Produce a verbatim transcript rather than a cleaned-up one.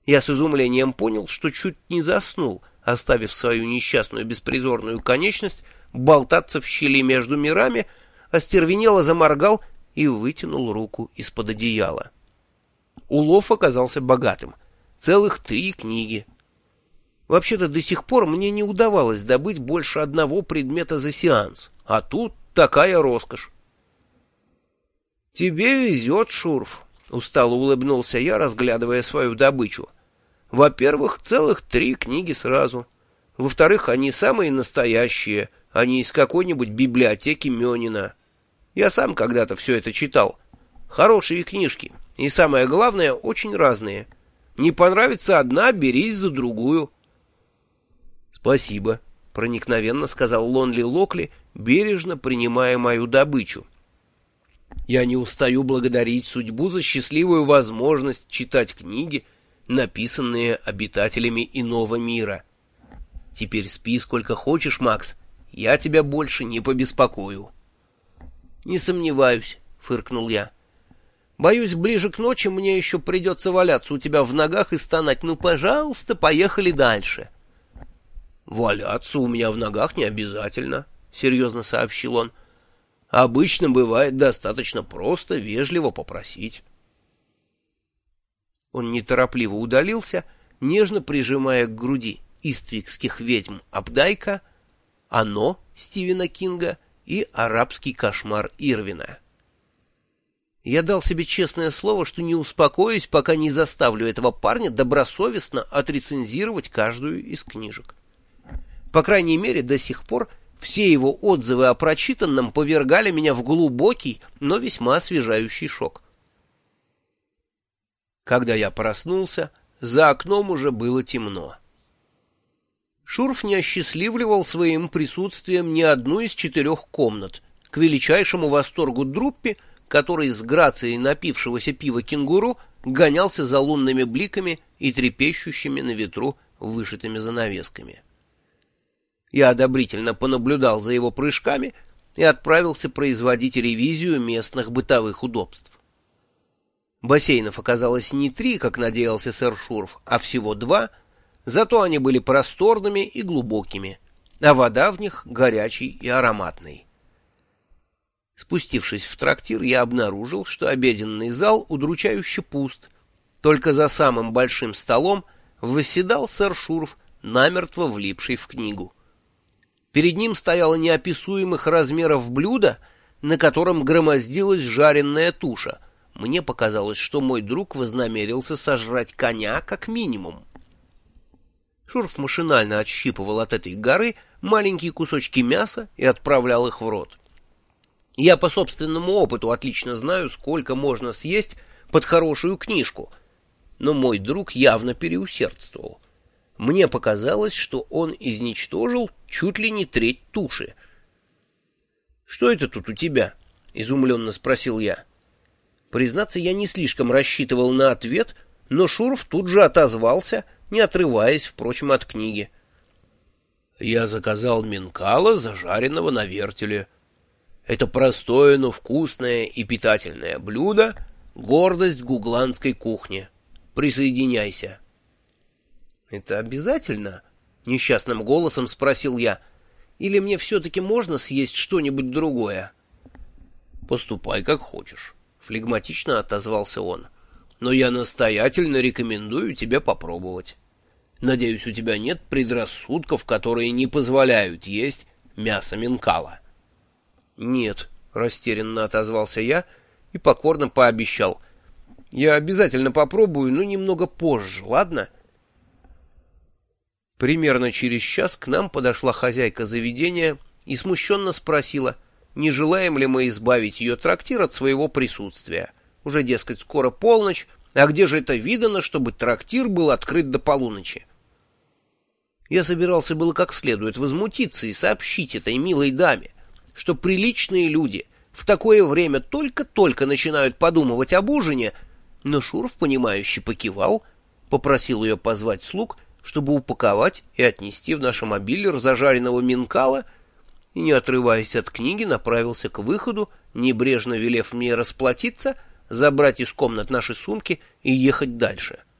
Я с изумлением понял, что чуть не заснул, оставив свою несчастную беспризорную конечность болтаться в щели между мирами, остервенело заморгал и вытянул руку из-под одеяла. Улов оказался богатым. Целых три книги. Вообще-то до сих пор мне не удавалось добыть больше одного предмета за сеанс, а тут такая роскошь. «Тебе везет, Шурф», — устало улыбнулся я, разглядывая свою добычу. «Во-первых, целых три книги сразу. Во-вторых, они самые настоящие, а не из какой-нибудь библиотеки Мёнина. Я сам когда-то все это читал. Хорошие книжки, и самое главное, очень разные. Не понравится одна, берись за другую». «Спасибо», — проникновенно сказал Лонли Локли, бережно принимая мою добычу. «Я не устаю благодарить судьбу за счастливую возможность читать книги, написанные обитателями иного мира. Теперь спи сколько хочешь, Макс, я тебя больше не побеспокою». «Не сомневаюсь», — фыркнул я. «Боюсь, ближе к ночи мне еще придется валяться у тебя в ногах и стонать: ну, пожалуйста, поехали дальше». «Валяться у меня в ногах не обязательно», — серьезно сообщил он. «Обычно бывает достаточно просто вежливо попросить». Он неторопливо удалился, нежно прижимая к груди иствикских ведьм Абдайка, «Оно» Стивена Кинга и «Арабский кошмар» Ирвина. Я дал себе честное слово, что не успокоюсь, пока не заставлю этого парня добросовестно отрецензировать каждую из книжек. По крайней мере, до сих пор все его отзывы о прочитанном повергали меня в глубокий, но весьма освежающий шок. Когда я проснулся, за окном уже было темно. Шурф не осчастливливал своим присутствием ни одну из четырех комнат, к величайшему восторгу Друппи, который с грацией напившегося пива кенгуру гонялся за лунными бликами и трепещущими на ветру вышитыми занавесками. Я одобрительно понаблюдал за его прыжками и отправился производить ревизию местных бытовых удобств. Бассейнов оказалось не три, как надеялся сэр Шурф, а всего два, зато они были просторными и глубокими, а вода в них горячей и ароматной. Спустившись в трактир, я обнаружил, что обеденный зал удручающе пуст. Только за самым большим столом восседал сэр Шурф, намертво влипший в книгу. Перед ним стояло неописуемых размеров блюдо, на котором громоздилась жареная туша. Мне показалось, что мой друг вознамерился сожрать коня как минимум. Шурф машинально отщипывал от этой горы маленькие кусочки мяса и отправлял их в рот. Я по собственному опыту отлично знаю, сколько можно съесть под хорошую книжку, но мой друг явно переусердствовал. Мне показалось, что он изничтожил чуть ли не треть туши. «Что это тут у тебя?» — изумленно спросил я. Признаться, я не слишком рассчитывал на ответ, но Шурф тут же отозвался, не отрываясь, впрочем, от книги. «Я заказал минкала, зажаренного на вертеле. Это простое, но вкусное и питательное блюдо, гордость гугландской кухни. Присоединяйся». «Это обязательно?» — несчастным голосом спросил я. «Или мне все-таки можно съесть что-нибудь другое?» «Поступай, как хочешь», — флегматично отозвался он. «Но я настоятельно рекомендую тебе попробовать. Надеюсь, у тебя нет предрассудков, которые не позволяют есть мясо минкала». «Нет», — растерянно отозвался я и покорно пообещал. «Я обязательно попробую, но немного позже, ладно?» Примерно через час к нам подошла хозяйка заведения и смущенно спросила, не желаем ли мы избавить ее трактир от своего присутствия. Уже, дескать, скоро полночь, а где же это видано, чтобы трактир был открыт до полуночи? Я собирался было как следует возмутиться и сообщить этой милой даме, что приличные люди в такое время только-только начинают подумывать об ужине, но Шурф, понимающе покивал, попросил ее позвать слуг, чтобы упаковать и отнести в наш мобилер зажаренного минкала, и, не отрываясь от книги, направился к выходу, небрежно велев мне расплатиться, забрать из комнат наши сумки и ехать дальше.